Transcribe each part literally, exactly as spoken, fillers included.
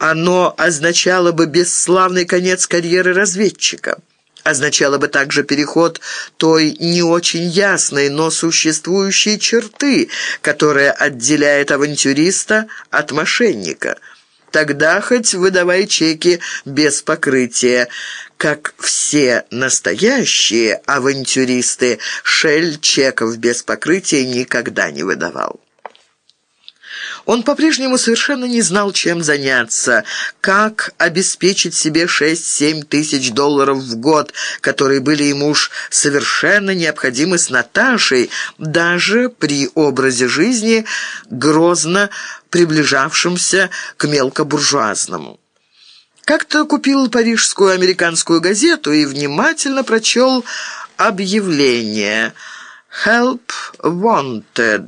Оно означало бы бесславный конец карьеры разведчика. Означало бы также переход той не очень ясной, но существующей черты, которая отделяет авантюриста от мошенника. Тогда хоть выдавай чеки без покрытия. Как все настоящие авантюристы, Шель чеков без покрытия никогда не выдавал. Он по-прежнему совершенно не знал, чем заняться, как обеспечить себе шесть-семь тысяч долларов в год, которые были ему уж совершенно необходимы с Наташей, даже при образе жизни, грозно приближавшемся к мелкобуржуазному. Как-то купил парижскую американскую газету и внимательно прочел объявление «Help wanted».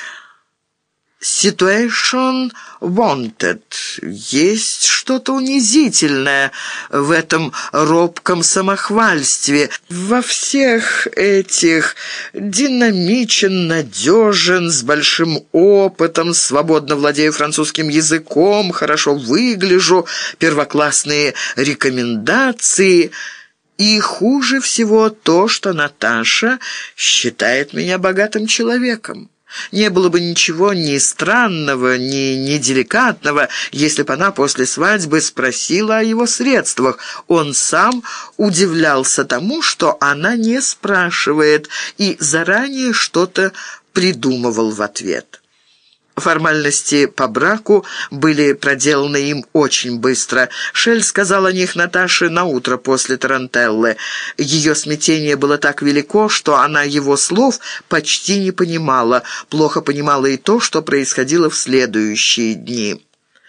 «Situation wanted». Есть что-то унизительное в этом робком самохвальстве. Во всех этих динамичен, надежен, с большим опытом, свободно владею французским языком, хорошо выгляжу, первоклассные рекомендации. И хуже всего то, что Наташа считает меня богатым человеком. Не было бы ничего ни странного, ни неделикатного, если бы она после свадьбы спросила о его средствах. Он сам удивлялся тому, что она не спрашивает, и заранее что-то придумывал в ответ. Формальности по браку были проделаны им очень быстро. Шель сказал о них Наташе наутро после тарантеллы. Ее смятение было так велико, что она его слов почти не понимала. Плохо понимала и то, что происходило в следующие дни.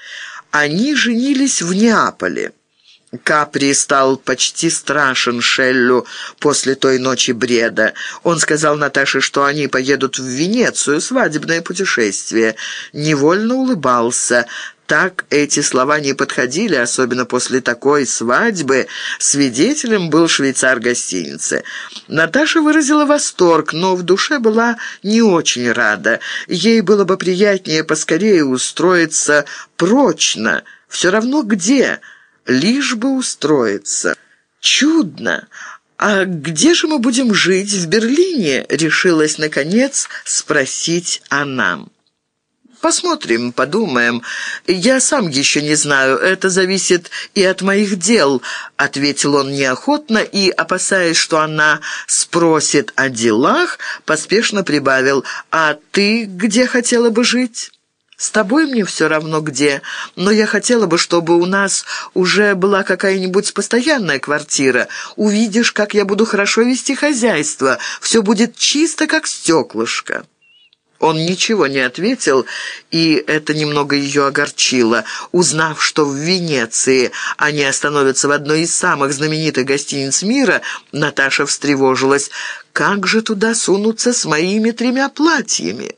Они женились в Неаполе. Капри стал почти страшен Шеллю после той ночи бреда. Он сказал Наташе, что они поедут в Венецию, свадебное путешествие. Невольно улыбался. Так эти слова не подходили, особенно после такой свадьбы. Свидетелем был швейцар гостиницы. Наташа выразила восторг, но в душе была не очень рада. Ей было бы приятнее поскорее устроиться прочно. Все равно где, лишь бы устроиться. «Чудно! А где же мы будем жить? В Берлине?» — решилась, наконец, спросить она. «Посмотрим, подумаем. Я сам еще не знаю. Это зависит и от моих дел», — ответил он неохотно и, опасаясь, что она спросит о делах, поспешно прибавил: «А ты где хотела бы жить?» «С тобой мне все равно где, но я хотела бы, чтобы у нас уже была какая-нибудь постоянная квартира. Увидишь, как я буду хорошо вести хозяйство. Все будет чисто, как стеклышко». Он ничего не ответил, и это немного ее огорчило. Узнав, что в Венеции они остановятся в одной из самых знаменитых гостиниц мира, Наташа встревожилась. «Как же туда сунуться с моими тремя платьями?»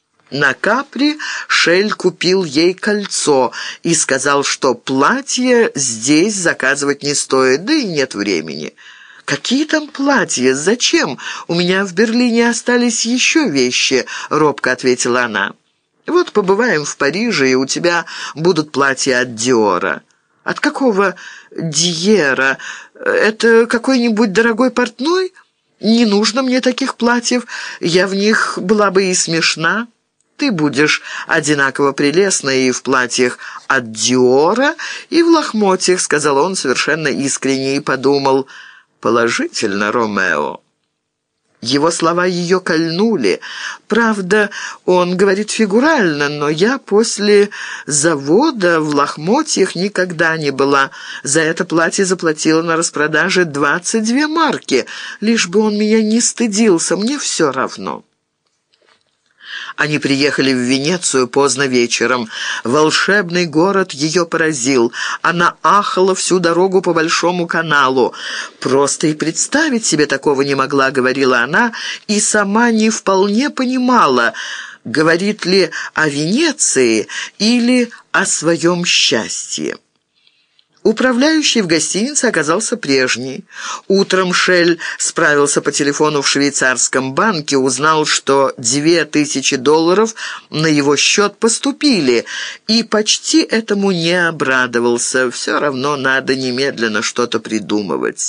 На Капри Шель купил ей кольцо и сказал, что платье здесь заказывать не стоит, да и нет времени. «Какие там платья? Зачем? У меня в Берлине остались еще вещи», — робко ответила она. «Вот побываем в Париже, и у тебя будут платья от Диора». «От какого Диера? Это какой-нибудь дорогой портной? Не нужно мне таких платьев, я в них была бы и смешна». «Ты будешь одинаково прелестна и в платьях от Диора, и в лохмотьях», — сказал он совершенно искренне и подумал: «Положительно, Ромео». Его слова ее кольнули. Правда, он говорит фигурально, но я после завода в лохмотьях никогда не была. За это платье заплатила на распродаже двадцать две марки. Лишь бы он меня не стыдился, мне все равно. Они приехали в Венецию поздно вечером. Волшебный город ее поразил. Она ахала всю дорогу по Большому каналу. «Просто и представить себе такого не могла», — говорила она, и сама не вполне понимала, говорит ли о Венеции или о своем счастье. Управляющий в гостинице оказался прежний. Утром Шель справился по телефону в швейцарском банке, узнал, что две тысячи долларов на его счет поступили, и почти этому не обрадовался. Все равно надо немедленно что-то придумывать.